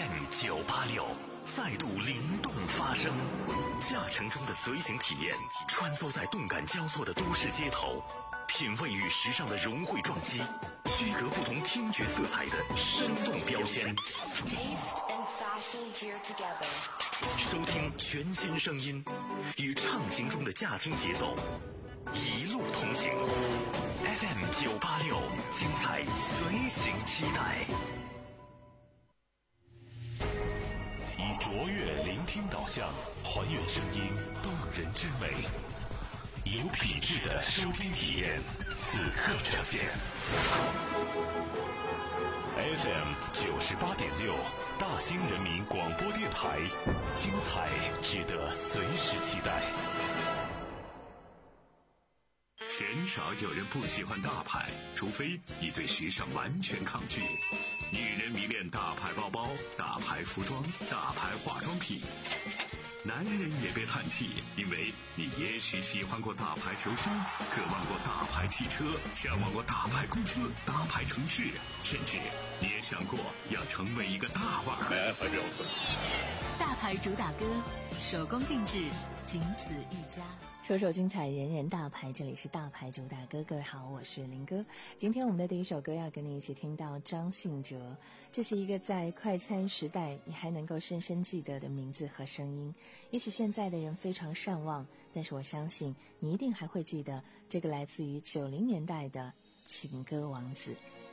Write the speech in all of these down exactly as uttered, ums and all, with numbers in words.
M 九八六再度灵动发声，驾乘中的随行体验，穿梭在动感交错的都市街头，品味与时尚的融汇撞击，区隔不同听觉色彩的生动标签。收听全新声音，与畅行中的驾听节奏，一路同行。F M 九八六，精彩随行期待。以卓越聆听导向，还原声音动人之美，有品质的收听体验，此刻呈现。F M 九十八点六，大兴人民广播电台，精彩值得随时期待。鲜少有人不喜欢大牌，除非你对时尚完全抗拒。女人迷恋大牌包包、大牌服装、大牌化妆品。男人也别叹气，因为你也许喜欢过大牌球星，渴望过大牌汽车，向往过大牌公司、大牌城市，甚至你也想过要成为一个大腕儿。 大牌主打歌，手工定制，仅此一家。 首首精彩，人人大牌，这里是大牌主打歌。各位好，我是林哥。今天我们的第一首歌要跟你一起听到张信哲，这是一个在快餐时代你还能够深深记得的名字和声音。也许现在的人非常善忘，但是我相信你一定还会记得这个来自于九零年代的情歌王子。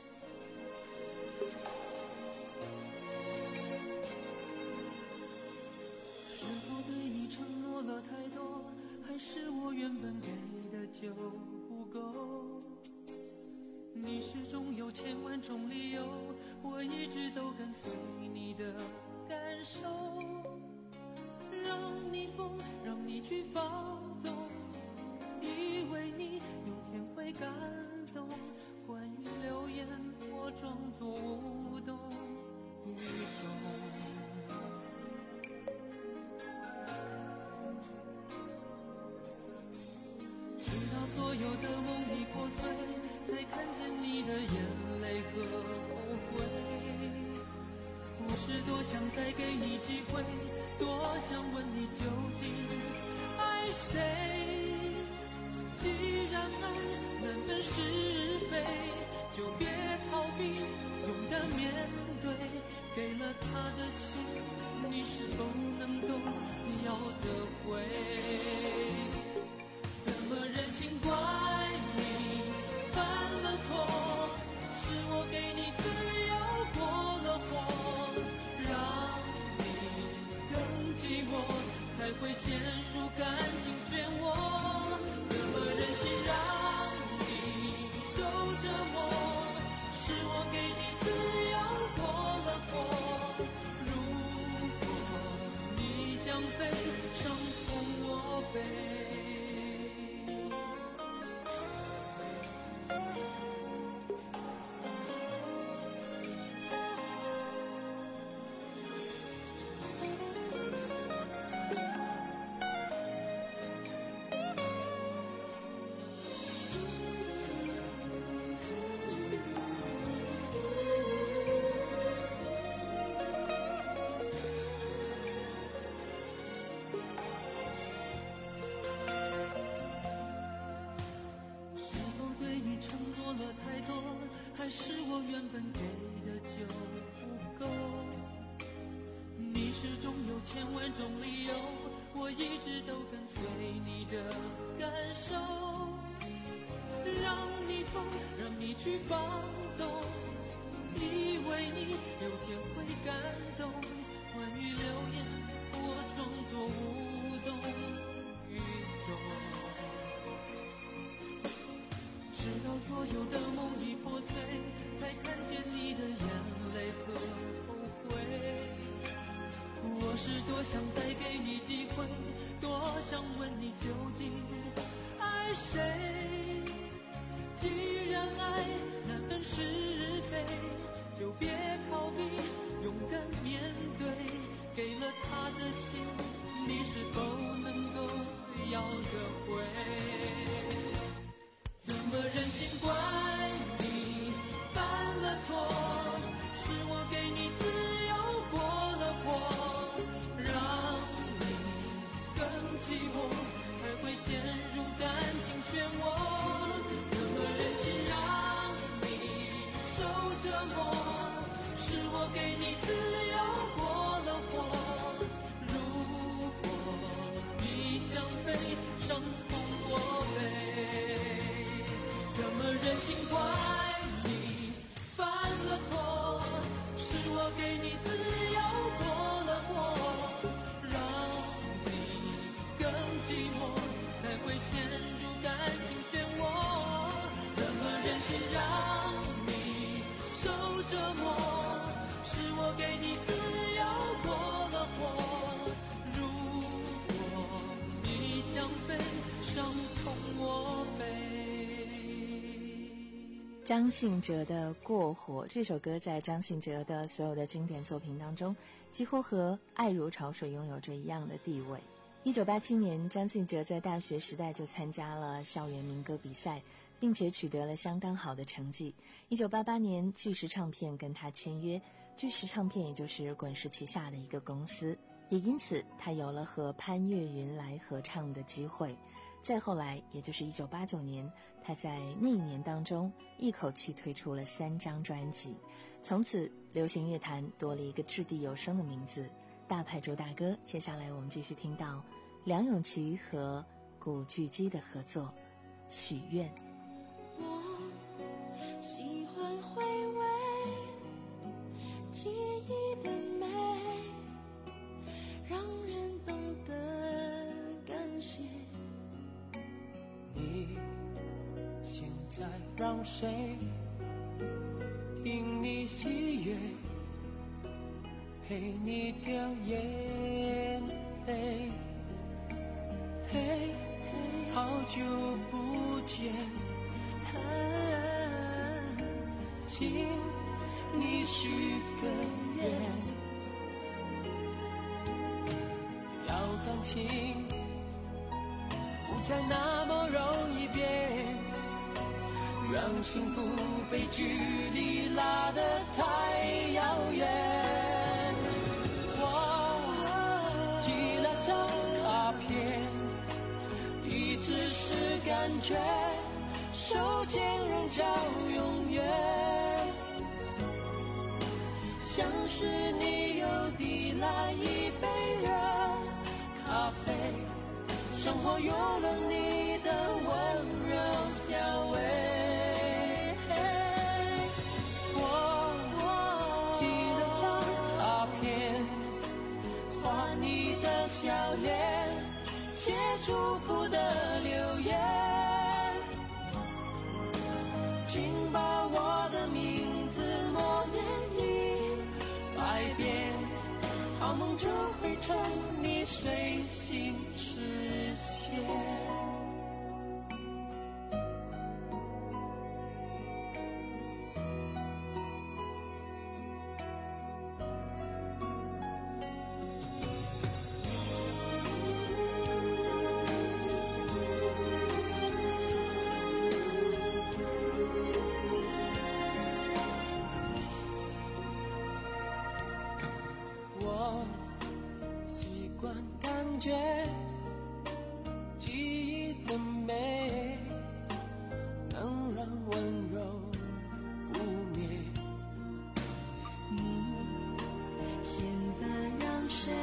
是否对你承诺了太多，还是我原本给的就不够？你始终有千万种理由，我一直都跟随你的感受，让你疯，让你去放纵，以为你有天会感动。关于流言，我装作无动于衷。所有的梦已破碎，才看见你的眼泪和后悔。我是多想再给你机会，多想问你究竟爱谁。既然爱难分是非，就别逃避，勇敢面对。给了他的心，你是否能够要得回？任性怪你犯了错，是我给你自由过了火，让你更寂寞，才会陷入感情漩涡。怎么忍心让你受折磨，是我给你自由过了火，如果你想飞，伤痛我背。还是我原本给的就不够，你始终有千万种理由，我一直都跟随你的感受，让你疯，让你去放纵，以为你有天会感动。关于流言，我装作无动于衷。直到所有的梦已破碎，才看见你的眼泪和后悔。我是多想再给你机会，多想问你究竟爱谁。既然爱难分是非，就别逃避，勇敢面对。给了他的心，你是否能够要得回？怎么忍心怪你犯了错，是我给你自由过我给你自由过了火。如果你想飞，伤痛我背，怎么忍心怪你犯了错？是我给你自由过了火，让你更寂寞，才会陷入感情漩涡。怎么忍心让你受折磨？是我给你自由过了火。如果你想飞，伤痛我背。 张信哲的《过火》这首歌在张信哲的所有的经典作品当中，几乎和《爱如潮水》拥有着一样的地位。一九八七年，张信哲在大学时代就参加了校园民歌比赛，并且取得了相当好的成绩。一九八八年，巨石唱片跟他签约，巨石唱片也就是滚石旗下的一个公司，也因此他有了和潘越云来合唱的机会。再后来，也就是一九八九年，他在那一年当中一口气推出了三张专辑，从此流行乐坛多了一个掷地有声的名字——大派周大哥。接下来我们继续听到梁咏琪和古巨基的合作《许愿》。 我喜欢回味记忆的美，让人懂得感谢。 你现在让谁听你喜悦，陪你掉眼泪？嘿，好久不见，请你许个愿，要感情不再那么容易变，让幸福被距离拉得太遥远。我寄了张卡片，地址是感觉，手间人叫永远，像是你又递来一杯热咖啡，生活有了你的温柔调味。我寄了张卡片，画你的笑脸，写祝福的留言，请把我的名字默念一百遍，好梦就会成你随心实现。我习惯感觉记忆的美，能让温柔不灭。 你现在让谁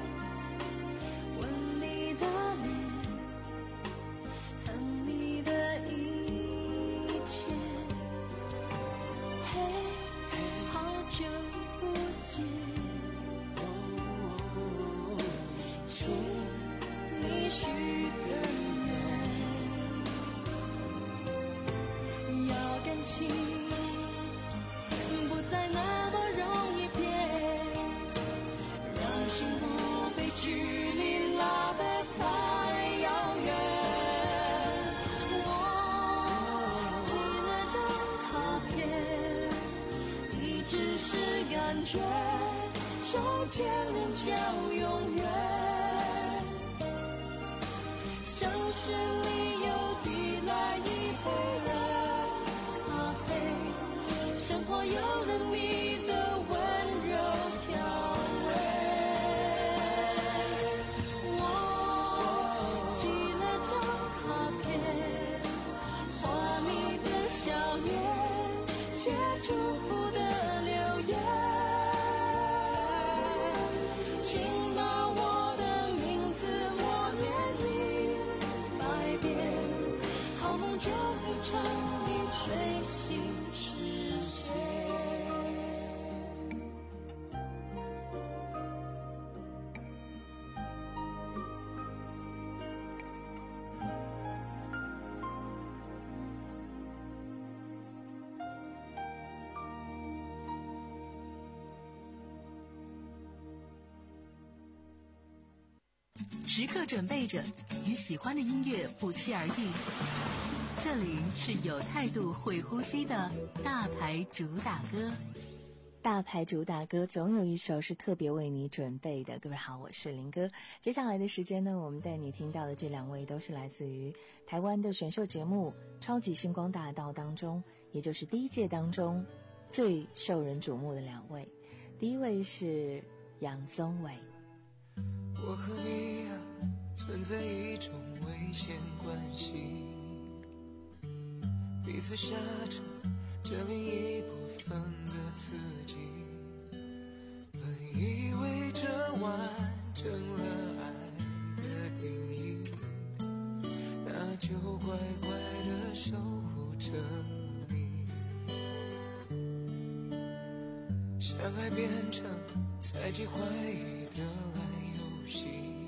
吻你的脸，看你的一切？嘿，好久不见，请你许个愿，要感情不再那么容易变，让幸福被距离拉得太遥远。我寄了张卡片，地址是感觉，手牵人叫永远，像是你又递来一杯热咖啡，生活有了你的温柔调味。我寄了张卡片，画你的笑脸，写祝福的留言， 时刻准备着与喜欢的音乐不期而遇。这里是有态度会呼吸的大牌主打歌。 大牌主打歌总有一首是特别为你准备的。各位好，我是林哥。接下来的时间呢，我们带你听到的这两位都是来自于台湾的选秀节目《超级星光大道》当中，也就是第一届当中最受人瞩目的两位。第一位是杨宗纬。 我和你啊，存在一种危险关系，彼此杀着这另一部分的自己，本以为这完整了爱的定义，那就乖乖的守护着你。相爱变成猜忌怀疑的烂游戏，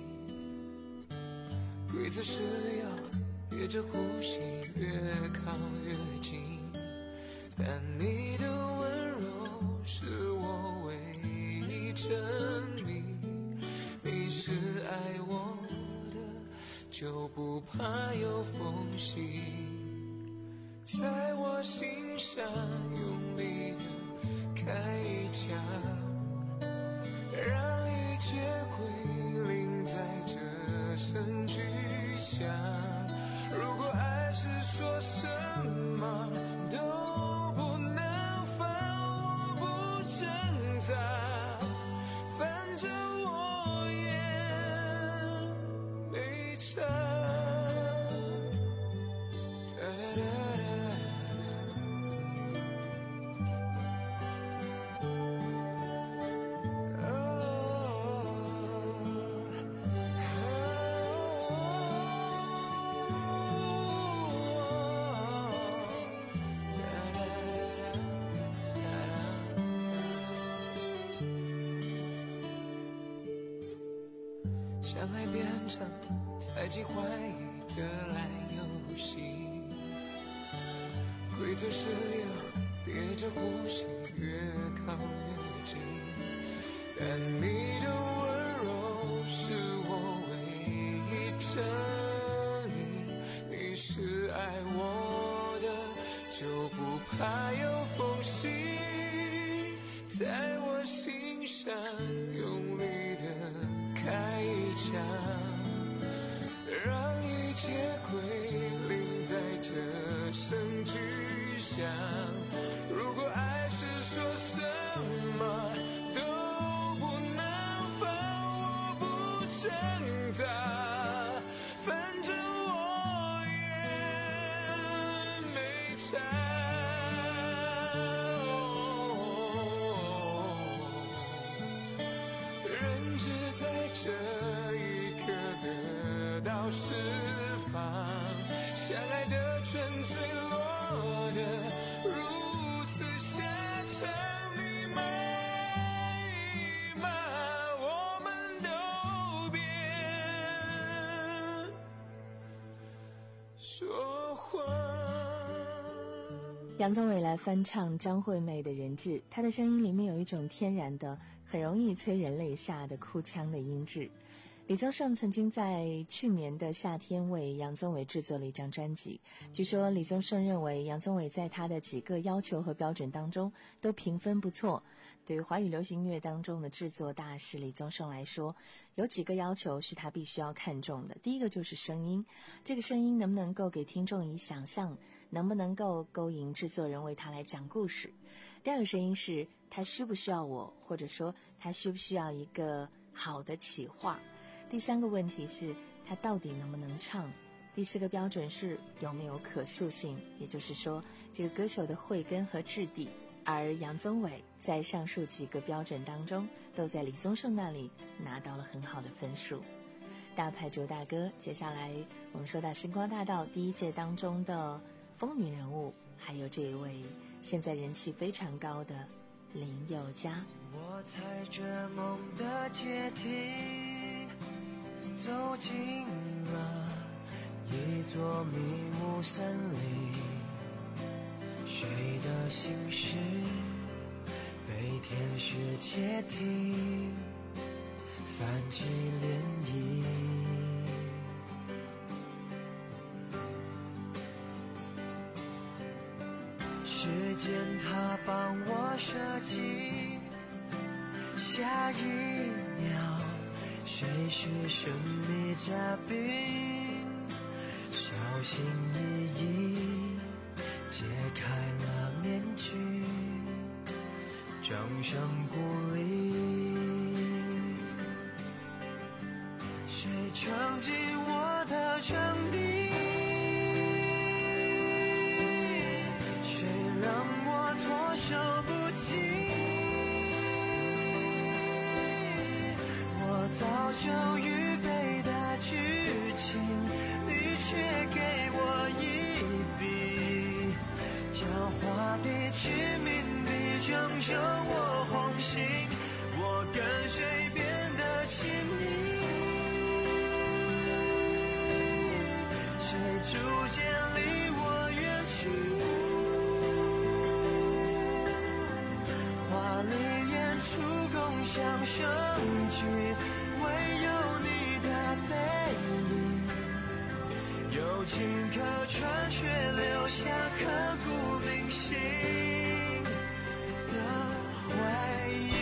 规则是要憋着呼吸越靠越近，但你的温柔是我唯一证明，你是爱我的，就不怕有缝隙，在我心上用力的开一枪，让一切归零在这声巨响。如果爱是说什么都不能放，我不挣扎，反正我也没差。哒哒哒哒相爱变成猜忌怀疑的烂游戏，规则是要憋着呼吸越靠越近，但你的温柔是我唯一证明，你是爱我的，就不怕有缝隙，在我心上用力的开一枪，让一切归零在这声巨响。如果爱是说什么都不能放，我不挣扎，反正我也没差。人只在这一刻得到释放，相爱的纯粹落得如此下场，你骂一骂，我们都别说谎。 杨宗纬来翻唱张惠妹的《人质》，她的声音里面有一种天然的很容易催人泪下的哭腔的音质。李宗盛曾经在去年的夏天为杨宗纬制作了一张专辑，据说李宗盛认为杨宗纬在他的几个要求和标准当中都评分不错。对于华语流行音乐当中的制作大师李宗盛来说，有几个要求是他必须要看重的。第一个就是声音，这个声音能不能够给听众以想象，能不能够勾引制作人为他来讲故事。第二个声音是他需不需要我，或者说他需不需要一个好的企划。第三个问题是他到底能不能唱。第四个标准是有没有可塑性，也就是说这个歌手的慧根和质地。而杨宗纬在上述几个标准当中都在李宗盛那里拿到了很好的分数。大牌主打歌，接下来我们说到星光大道第一届当中的风云人物，还有这一位现在人气非常高的林宥嘉。 我踩着梦的阶梯走进了一座迷雾森林，谁的心事被天使窃听， 泛起涟漪。时间它帮我设计，下一秒谁是神秘嘉宾，小心翼翼解开了面具，掌声鼓励。谁闯进我的场地，谁让我措手不及，我早就预备的剧情，你却给我一笔，狡猾地致命地正中我红心，我跟谁变得亲密，谁逐渐离我远去，华丽演出共享盛举，唯有你的背影有情可传，却留下刻骨铭心的回忆。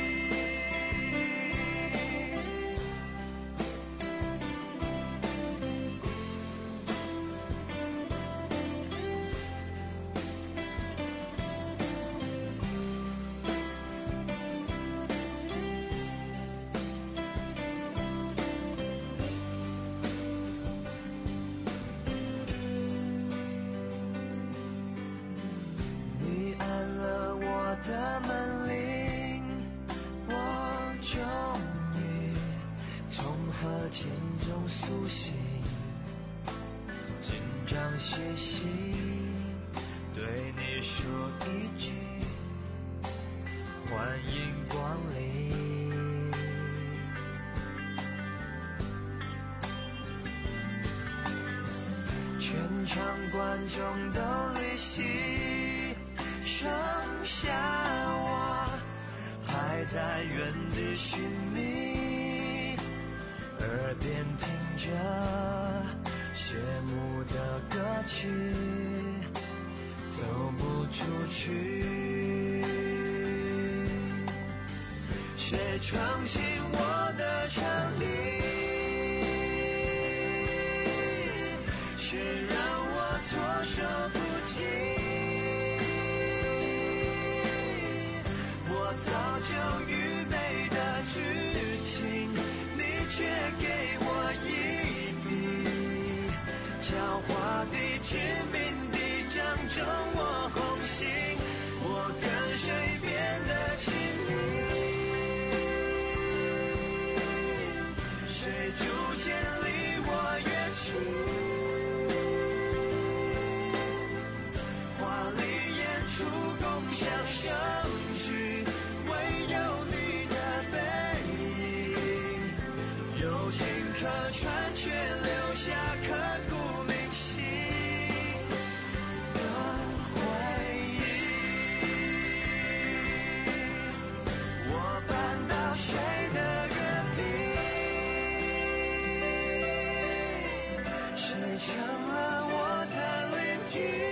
的门铃，我终于从和田中苏醒，紧张兮兮对你说一句欢迎光临，全场观众都离席，剩下我还在原地寻觅，耳边听着谢幕的歌曲，走不出去，谁闯进我的场地，谁让我措手不及，早就预备的剧情，你却给我一笔，狡猾地致命地正中我红心，我跟谁变得亲密，谁逐渐离我远去，华丽演出共享盛举，唯有你的背影有情可传，却留下刻骨铭心的回忆。我搬到谁的原地，谁成了我的邻居，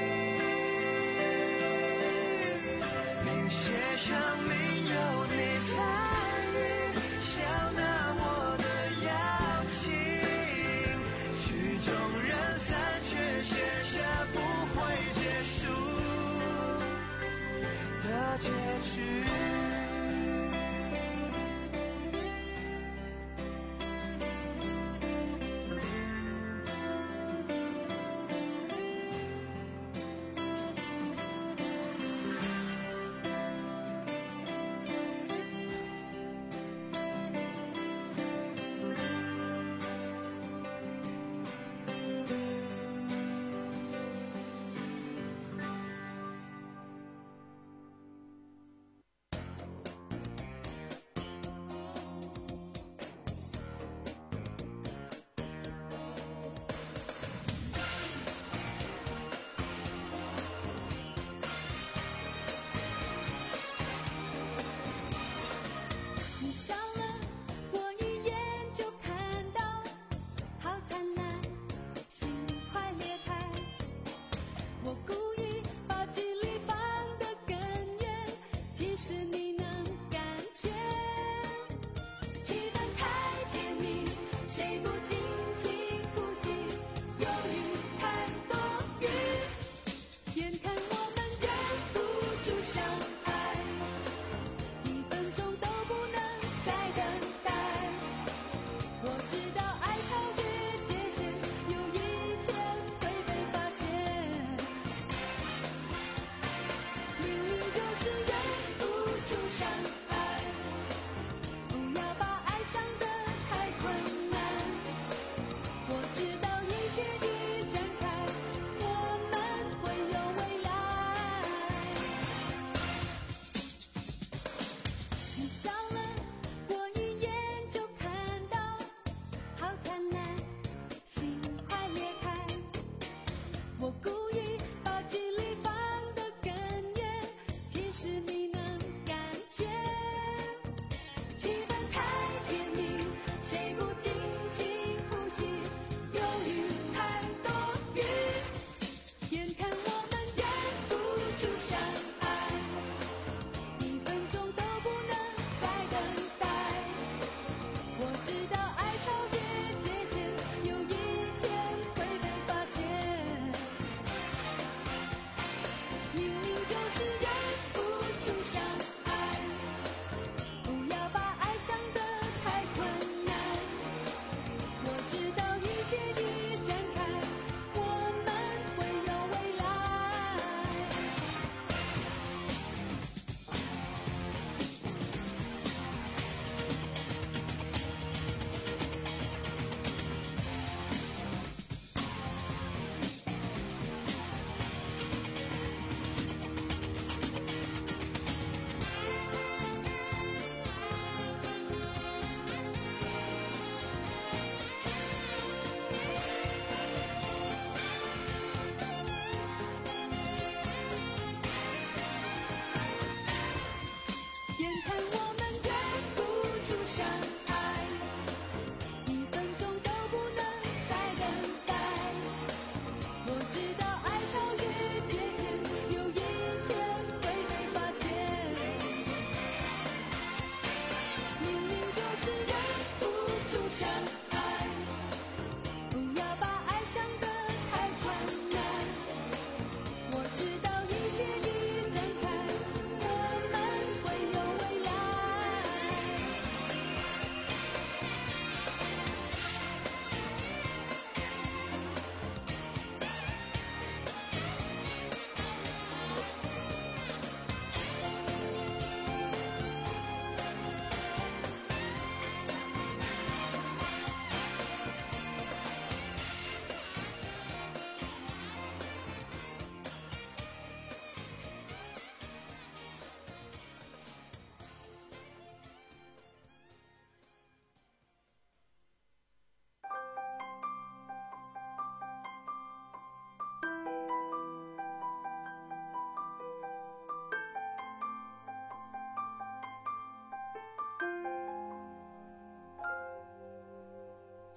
写上名有你参与，笑纳我的邀请，曲终人散，却写下不会结束的结局。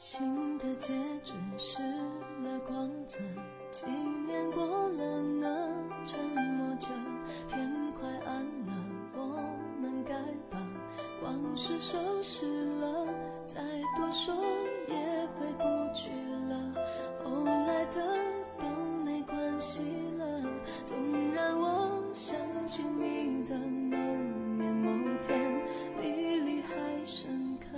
新的结局失了光泽，几年过了呢，沉默着，天快暗了，我们该把往事收拾了，再多说也回不去了，后来的都没关系了，总让我想起你的某年某天，历历还深刻。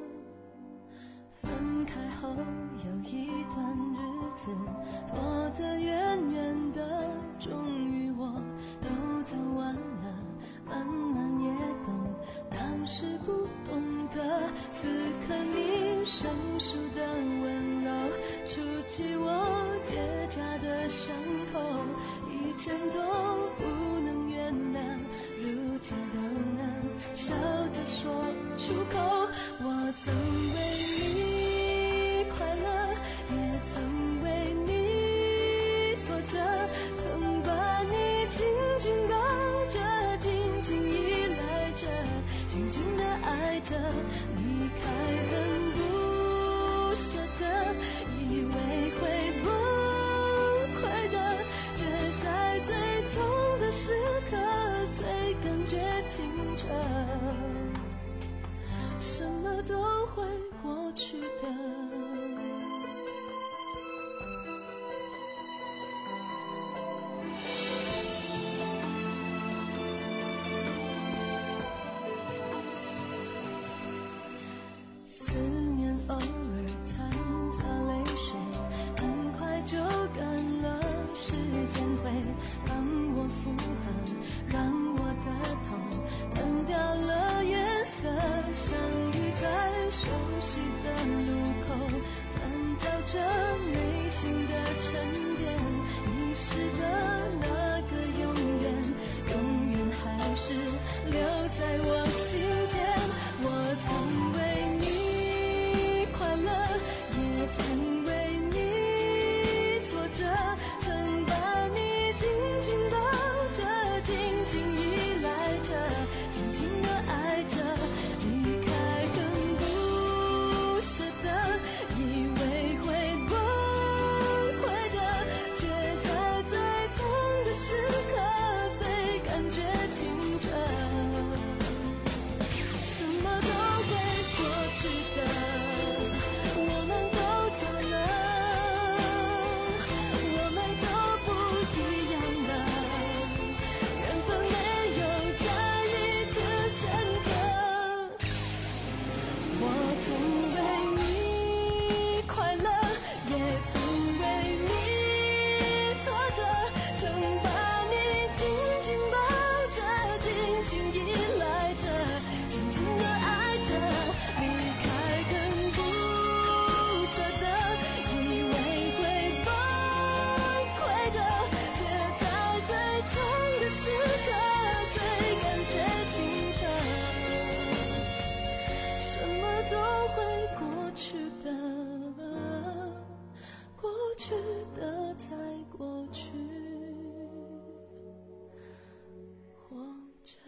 分开后有一段日子，躲得远远的，终于我都走完了，慢慢也懂当时不懂的，此刻你生疏的温柔，触及我结痂的伤口，以前都不能原谅，如今都能笑着说出口。我曾为你快乐，也曾为你挫折，曾把你紧紧抱着，紧紧依赖着，紧紧地爱着，离开很不舍得，以为会崩溃的，却在最痛的时刻最感觉清澈，什么都会过去的。思念偶尔掺杂泪水，很快就干了，时间会帮我复合，让我的痛淡掉了颜色，相遇在熟悉的路口，翻找着内心的沉淀，遗失的那个永远，永远还是留在我心间。我曾为你快乐，也曾为你挫折，曾把你紧紧抱着，紧紧依赖着，紧紧地爱着，离开很不舍得，以为会崩溃的，却在最痛的时刻最感觉清澈，什么都会过去的，我们都走了，我们都不一样了，缘分没有再一次选择。我曾为你快乐，也曾为你挫折，曾把你紧紧抱着，紧紧依赖着，紧紧地爱着，离开更不舍得，以为会崩溃的，却在最痛的时刻最感觉清澈，什么都会过去的，过去的才过去，活着。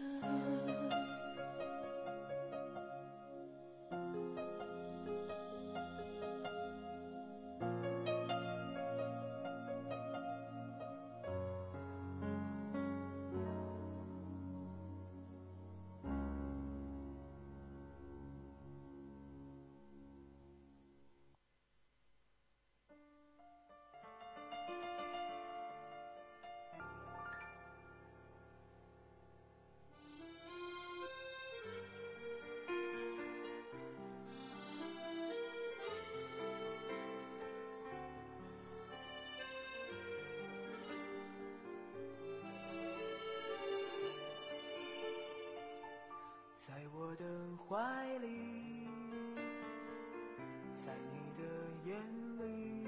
在我的怀里，在你的眼里，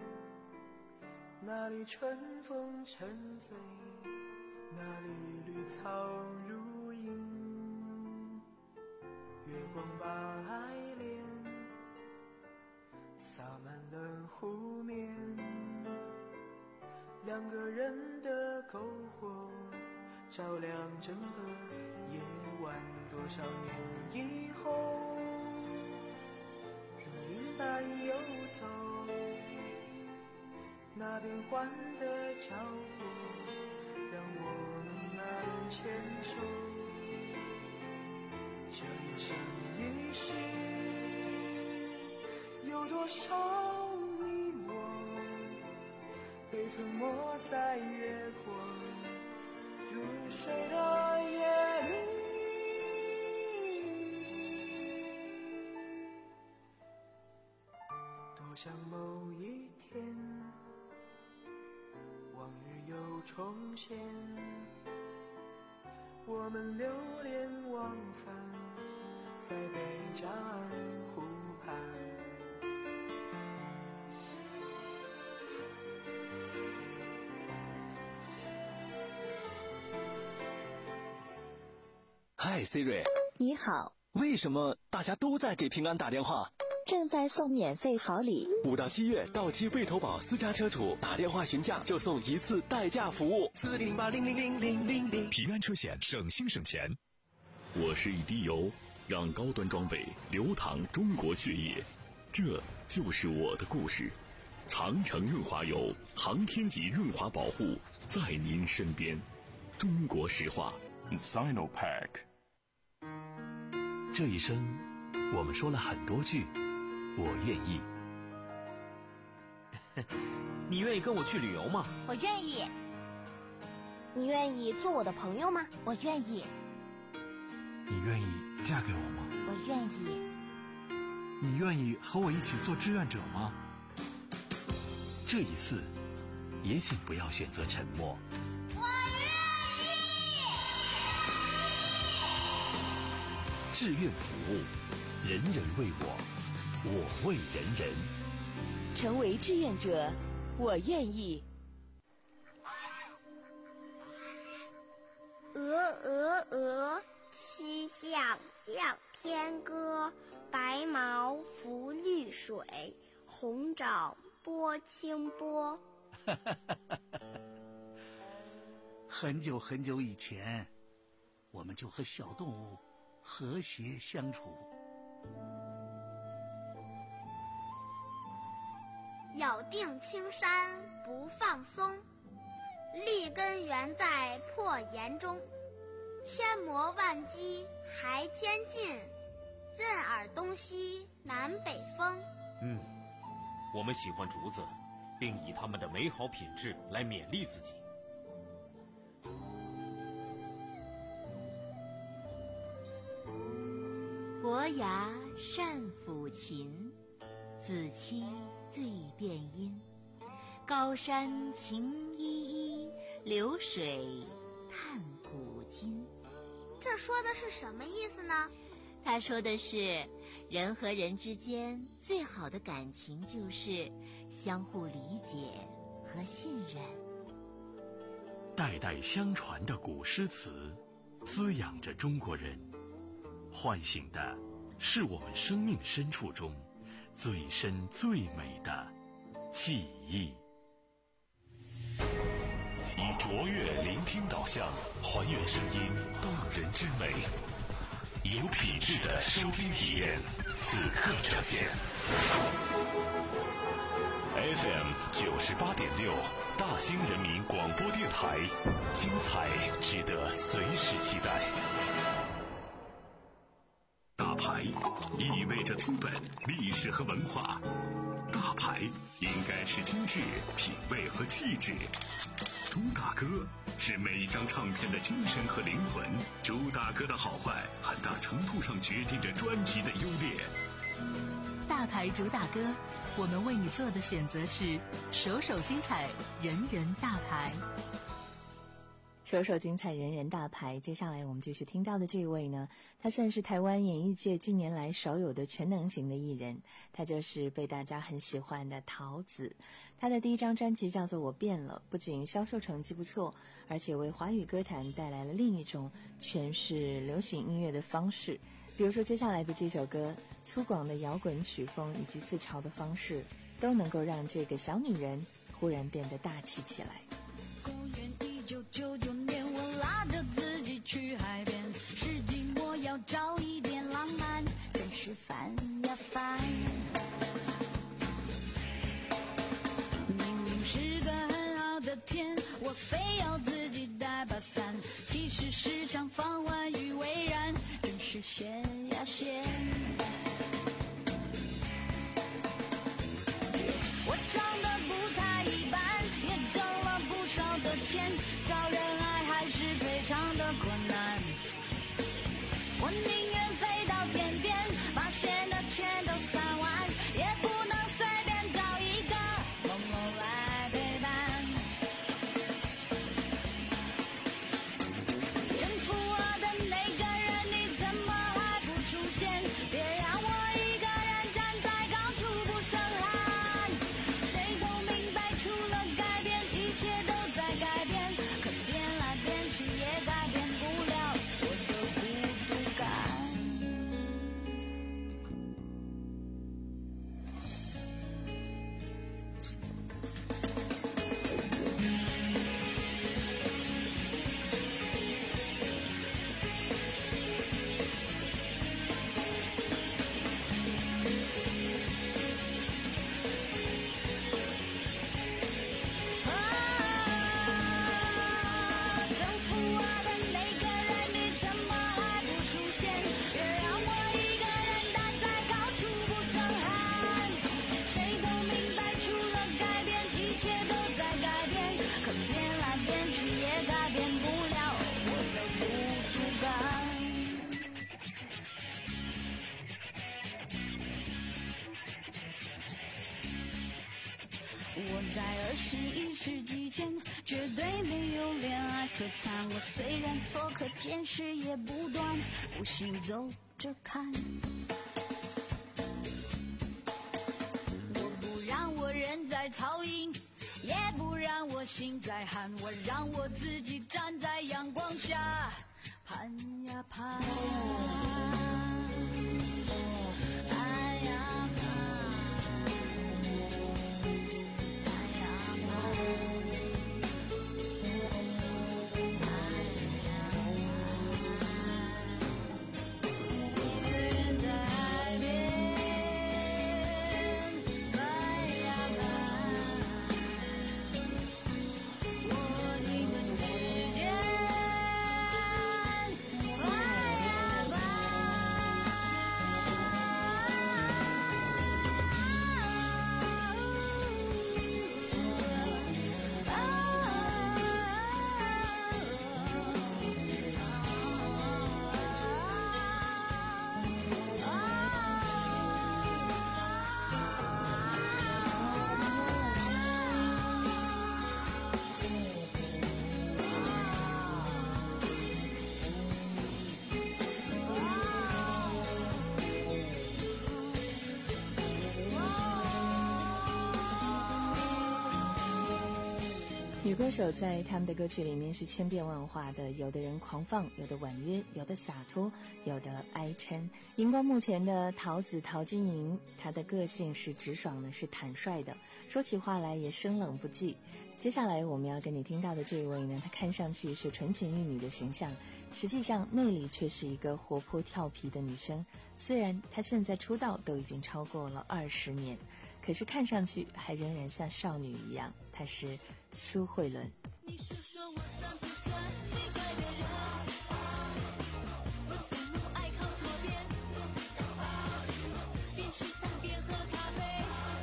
那里春风沉醉，那里绿草如茵，月光把爱恋洒满了湖面，两个人的篝火照亮整个夜晚，多少年以后，仍隐慢游走，那变幻的脚步让我们难牵手。这一生一世，有多少你我被吞没在月光如水的夜里。多想某一天，往日又重现，我们流连忘返在贝加尔湖畔。 嗨 Siri， 你好。 为什么大家都在给平安打电话？ 正在送免费好礼。 五到七月到期未投保私家车主打电话询价就送一次代驾服务。 四零八零零零零零零， 平安车险省心省钱。我是一滴油，让高端装备流淌中国血液，这就是我的故事。长城润滑油，航天级润滑保护，在您身边。中国石化 Sinopack。 这一生我们说了很多句我愿意。 你愿意跟我去旅游吗？ 我愿意。你愿意做我的朋友吗？我愿意。 你愿意嫁给我吗？ 我愿意。 你愿意和我一起做志愿者吗？ 这一次也请不要选择沉默。 我愿意。 志愿服务，人人为我，我为人人。 成为志愿者，我愿意。 鹅鹅鹅，曲项向天歌。白毛浮绿水，红掌拨清波。 很久很久以前，我们就和小动物和谐相处。 咬定青山不放松，立根原在破岩中。千磨万击还坚劲，任尔东西南北风。 嗯，我们喜欢竹子，并以它们的美好品质来勉励自己。 伯牙善抚琴，子期最辨音。高山晴依依，流水叹古今。 这说的是什么意思呢？ 他说的是，人和人之间最好的感情就是相互理解和信任。 代代相传的古诗词，滋养着中国人，唤醒的是我们生命深处中最深最美的记忆。 以卓越聆听导向，还原声音动人之美，有品质的收听体验，此刻呈现。F M 九十八点六，大兴人民广播电台，精彩值得随时期待。大牌意味着资本、历史和文化，大牌应该是精致、品味和气质。朱大哥是每一张唱片的精神和灵魂，朱大哥的好坏很大程度上决定着专辑的优劣。 大牌主打歌，我们为你做的选择是首首精彩，人人大牌。 首首精彩，人人大牌。接下来我们继续听到的这一位呢，他算是台湾演艺界近年来少有的全能型的艺人，他就是被大家很喜欢的陶子。他的第一张专辑叫做《我变了》，不仅销售成绩不错，而且为华语歌坛带来了另一种诠释流行音乐的方式。比如说接下来的这首歌，粗犷的摇滚曲风以及自嘲的方式，都能够让这个小女人忽然变得大气起来。 公元一九九九年，我拉着自己去海边，世纪末要找一点浪漫，真是烦呀烦。 二十一世纪前绝对没有恋爱可谈。我虽然做客见识也不断，不信走着看。我不让我人在曹营，也不让我心在寒，我让我自己站在阳光下盼呀盼。 女歌手在他们的歌曲里面是千变万化的，有的人狂放，有的婉约，有的洒脱，有的哀嗔。荧光幕前的桃子陶晶莹，她的个性是直爽的，是坦率的，说起话来也生冷不忌。接下来我们要跟你听到的这一位呢，她看上去是纯情玉女的形象，实际上内里却是一个活泼调皮的女生。虽然她现在出道都已经超过了二十年，可是看上去还仍然像少女一样。她是苏慧伦。 你说说我算不算奇怪的人？我怎么爱靠左边？边吃饭边喝咖啡，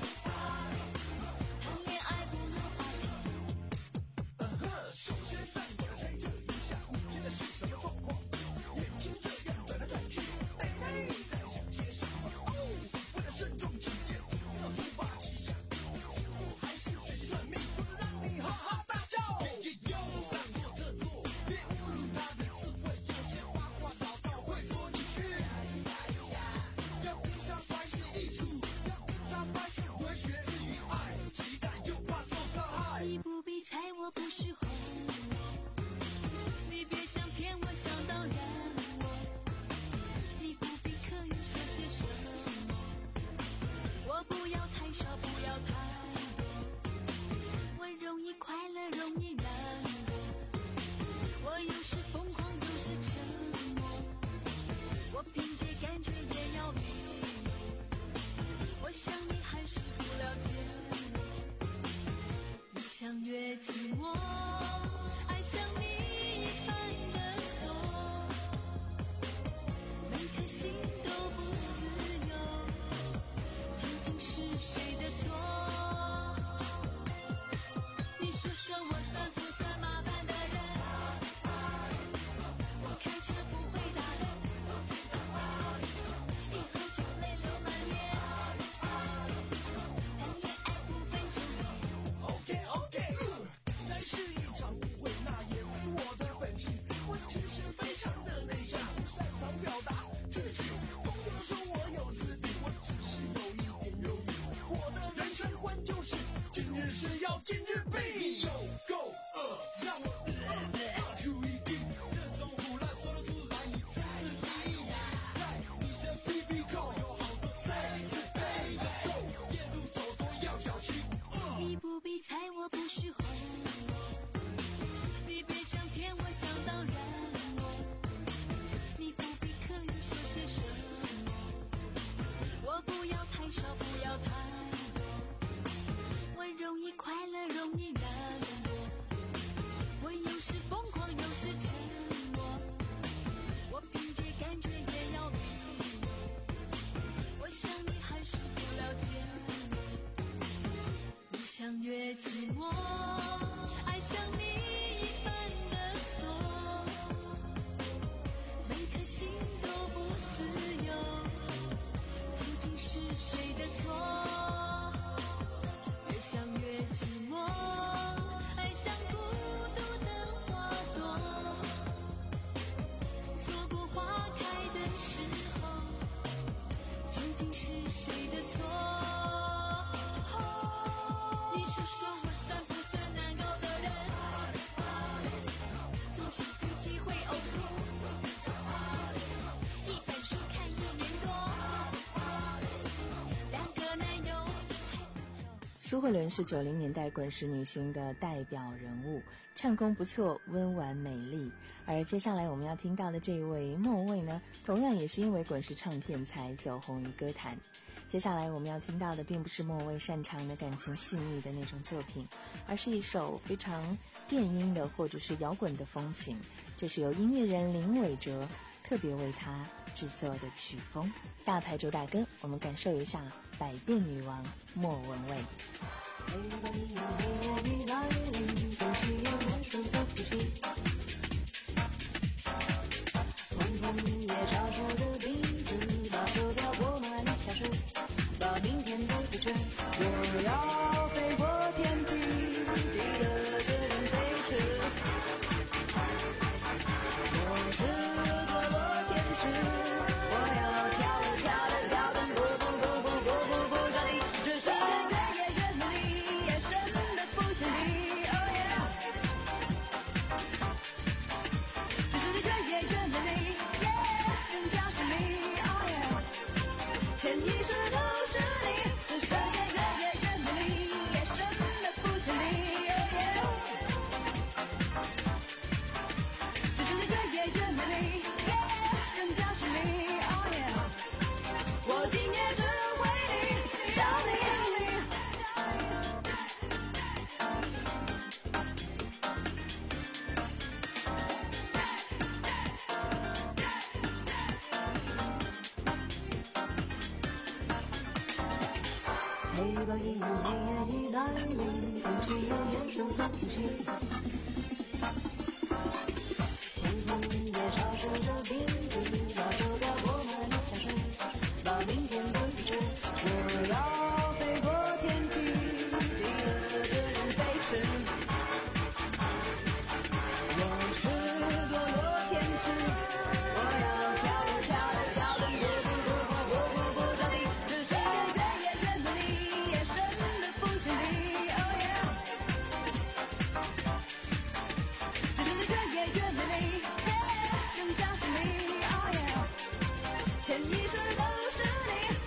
谈恋爱不用花钱。首先让我来猜测一下，你现在是什么状况？眼睛这样转来转去，妹妹在想些什么？哦，为了慎重起见，要突发奇想，幸福还是学习算命，说的让你哈哈大笑。你不必猜我不是红，你别想骗我想当然我，你不必刻意说些什么，我不要太少不要太多，我容易快乐容易难过，我有时疯狂有时沉默，我凭着感觉也要理我想你还是不了解我，想越寂寞，爱上你一般的锁，每颗心都不自由，究竟是谁的错？你说说我算不算麻烦的人？我开车不会打灯，一喝酒泪流满面，谈恋爱不分昼夜。OK OK。再是一场误会，那也非我的本性。我其实非常的内向，不擅长表达自己。朋友说我有自闭，我只是有一点犹豫。我的人生观就是今日事要今日毕。你有够恶，让我呃呃呃出一滴。这种胡乱说得出来，你真是第一。在你的 B B 扣有好多 sex baby， so 夜路走多要小心。你不必猜我不是红。你别想骗我想当然我，你不必刻意说些什么，我不要太少不要太多，我容易快乐容易难过，我有时疯狂有时沉默，我凭着感觉也要理我，我想你还是不了解我，你想越寂寞，爱上你一般的锁，每颗心都不自由，究竟是谁的错？越想越寂寞。 苏慧伦是九零年代滚石女星的代表人物，唱功不错，温婉美丽。而接下来我们要听到的这一位莫文蔚呢，同样也是因为滚石唱片才走红于歌坛。接下来我们要听到的并不是莫文蔚擅长的感情细腻的那种作品，而是一首非常电音的或者是摇滚的风情，这是由音乐人林伟哲特别为他制作的曲风。大牌主打歌，我们感受一下百变女王莫文蔚。 碰碰夜照射的鼻子，把手表过满下树，把明天都不成。我要飞过天际，记得这人飞驰。我是堕落天使，我要跳着跳着跳着不不不不不不不着地。这世界越夜越美丽，夜深的不见底。Oh yeah， 这世界越夜越美丽，耶，更加神秘。Oh yeah， 潜意识都是你。这世界越夜越美丽，夜深的不见底。Oh yeah， 这世界越夜越美丽，耶，更加神秘。Oh yeah， 我今夜只为你，让你让你。每到一夜黑夜来临，空气有点生分不清。碰碰夜照射着鼻子，把手表过满下树，把明天都不成。我要飞过天际，记得这人飞驰。我是堕落天使，我要跳着跳着跳着不不不不不不不着地。这世界越夜越美丽，夜深的不见底。Oh yeah， 这世界越夜越美丽，耶，更加神秘。Oh yeah， 潜意识都是你。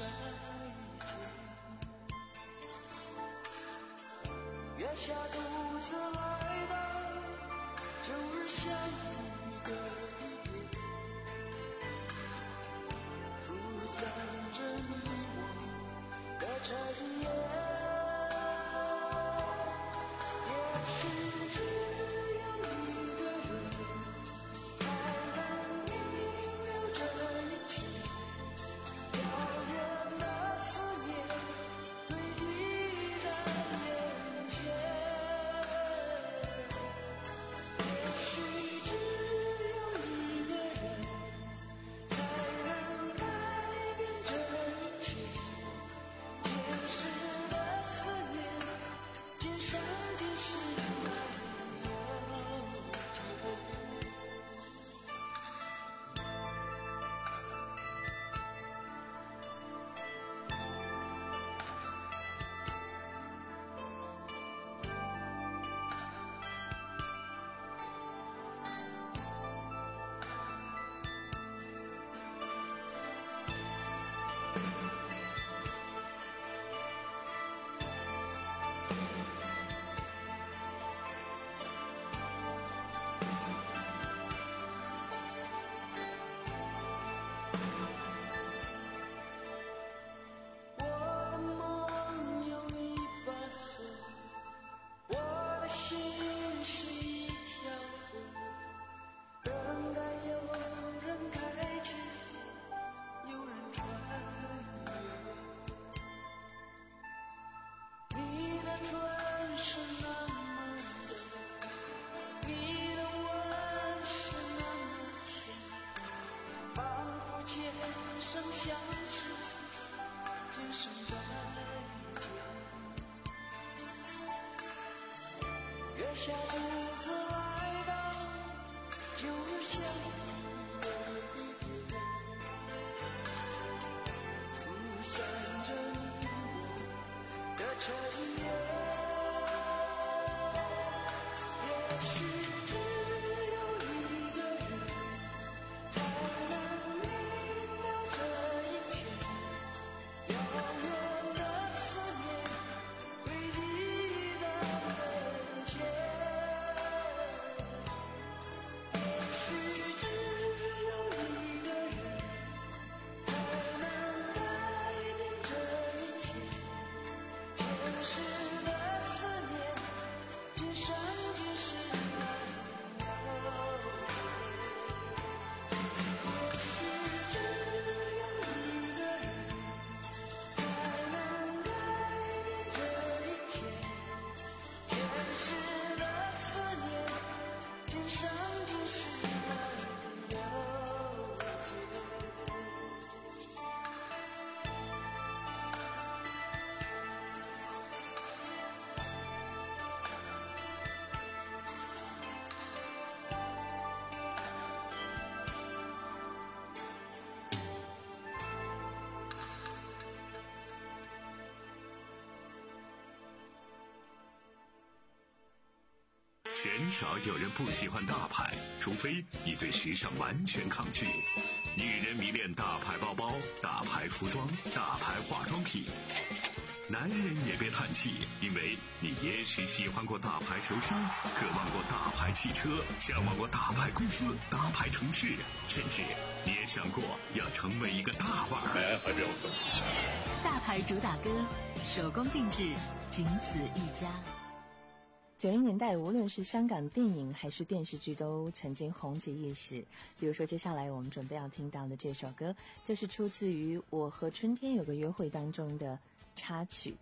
再见。月下独自来到旧日相遇的地点，涂散着你我的彻夜。相识，今生再见。月下独自来到旧日相遇的地点，涂散着你我的彻夜。也许只有一个人才能明了这一切，遥远的思念堆积在眼前。也许只有一个人才能改变这一切，前世的思念今生今世难了解。也许只有一个人才能改变这一切，前世的思念今生今世难了解。 鲜少有人不喜欢大牌，除非你对时尚完全抗拒。女人迷恋大牌包包、大牌服装、大牌化妆品。男人也别叹气，因为你也许喜欢过大牌球星，渴望过大牌汽车，向往过大牌公司、大牌城市，甚至你也想过要成为一个大腕儿。 大牌主打歌，手工定制，仅此一家。 九零年代，无论是香港电影还是电视剧，都曾经红极一时。比如说，接下来我们准备要听到的这首歌，就是出自于《我和春天有个约会》当中的插曲。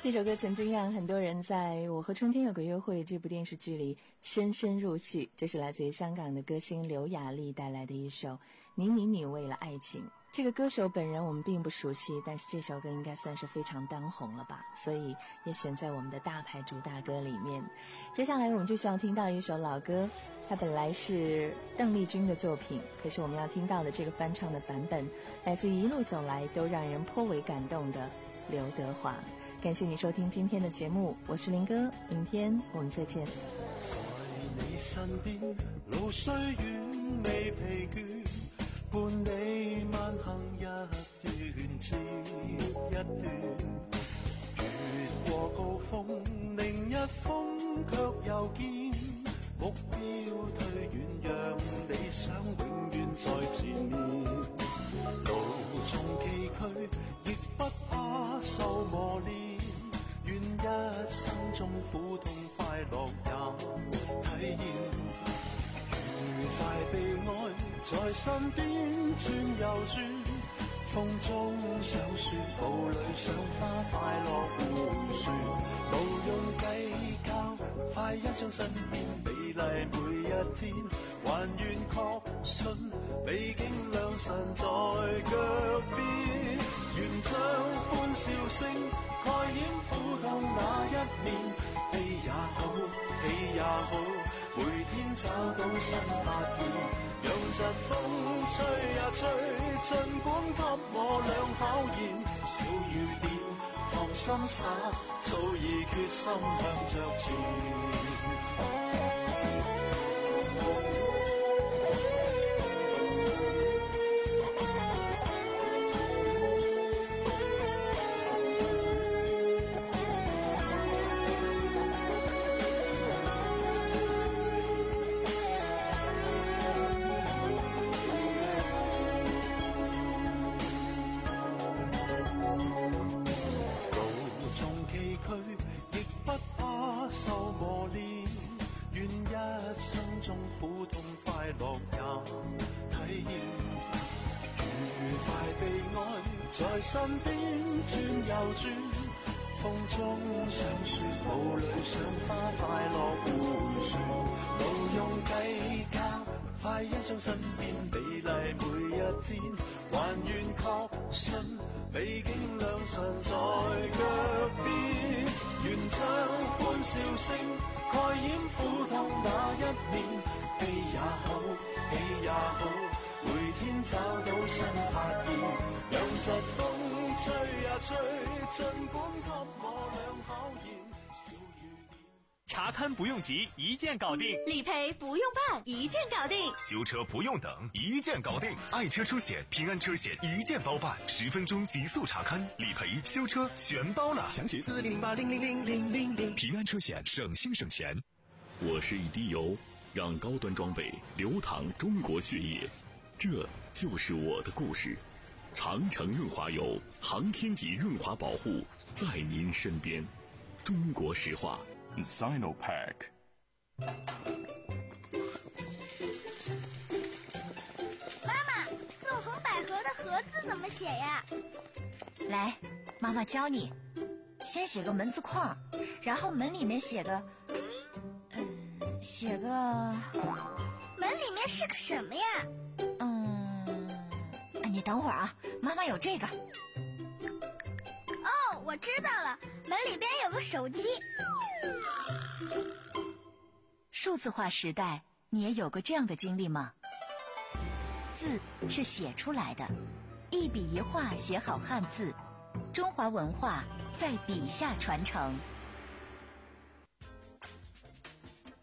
这首歌曾经让很多人在《我和春天有个约会》这部电视剧里深深入戏。这是来自于香港的歌星刘雅丽带来的一首《你你你为了爱情》。这个歌手本人我们并不熟悉，但是这首歌应该算是非常当红了吧，所以也选在我们的大牌主打歌里面。接下来我们就需要听到一首老歌，它本来是邓丽君的作品，可是我们要听到的这个翻唱的版本来自于一路走来都让人颇为感动的刘德华。感谢你收听今天的节目，我是林哥，明天我们再见。 在你身邊，路雖遠未疲倦，伴你慢行一段接一段，越過高峰，另一峰卻又見，目標推遠，讓理想永遠在前面。路縱崎嶇，亦不怕受磨練，願一生中苦痛快樂也體驗，愉快被愛在身邊轉又轉，風中想說步履賞花快樂迴旋，無用計較，快欣賞身邊美麗每一天，還願確信美景良辰在腳邊，願將歡笑聲蓋掩苦痛那一面，悲也好，喜也好，每天找到新發現，讓疾風吹呀吹，儘管給我倆考驗，小雨點放心灑，早已決心向着前。苦痛快樂也體驗，愉快被愛在身邊轉又轉，風中想說無淚賞花快樂迴旋，無用計較，快欣賞身邊美麗每一天，還願確信美景良辰在腳邊，願將歡笑聲蓋掩苦痛那一面，悲也好，喜也好，每天找到新發現，讓疾風吹呀吹，儘管給我倆考驗，小雨點。 查勘不用急，一键搞定； 理賠不用辦，一鍵搞定； 修車不用等，一鍵搞定。愛車出險，平安車險一鍵包辦，十分鐘極速查勘、理賠、修車全包了。詳情四零零八零零零零零零。平安車險，省心省錢。我是一滴油，讓高端裝備流淌中國血液，這就是我的故事。長城潤滑油，航天級潤滑保護，在您身邊。中國石化 Sinopack。 媽媽，枞紅百合的盒子怎麼寫呀？ 來，媽媽教你。先寫個門字框，然後門裡面寫個，嗯，寫個。 門裡面是個什麼呀？ 嗯，你等會兒啊，媽媽有這個。 哦，我知道了，門裡邊有個手機。 數字化時代，你也有過這樣的經歷嗎？字是寫出來的，一筆一畫寫好漢字，中華文化在筆下傳承。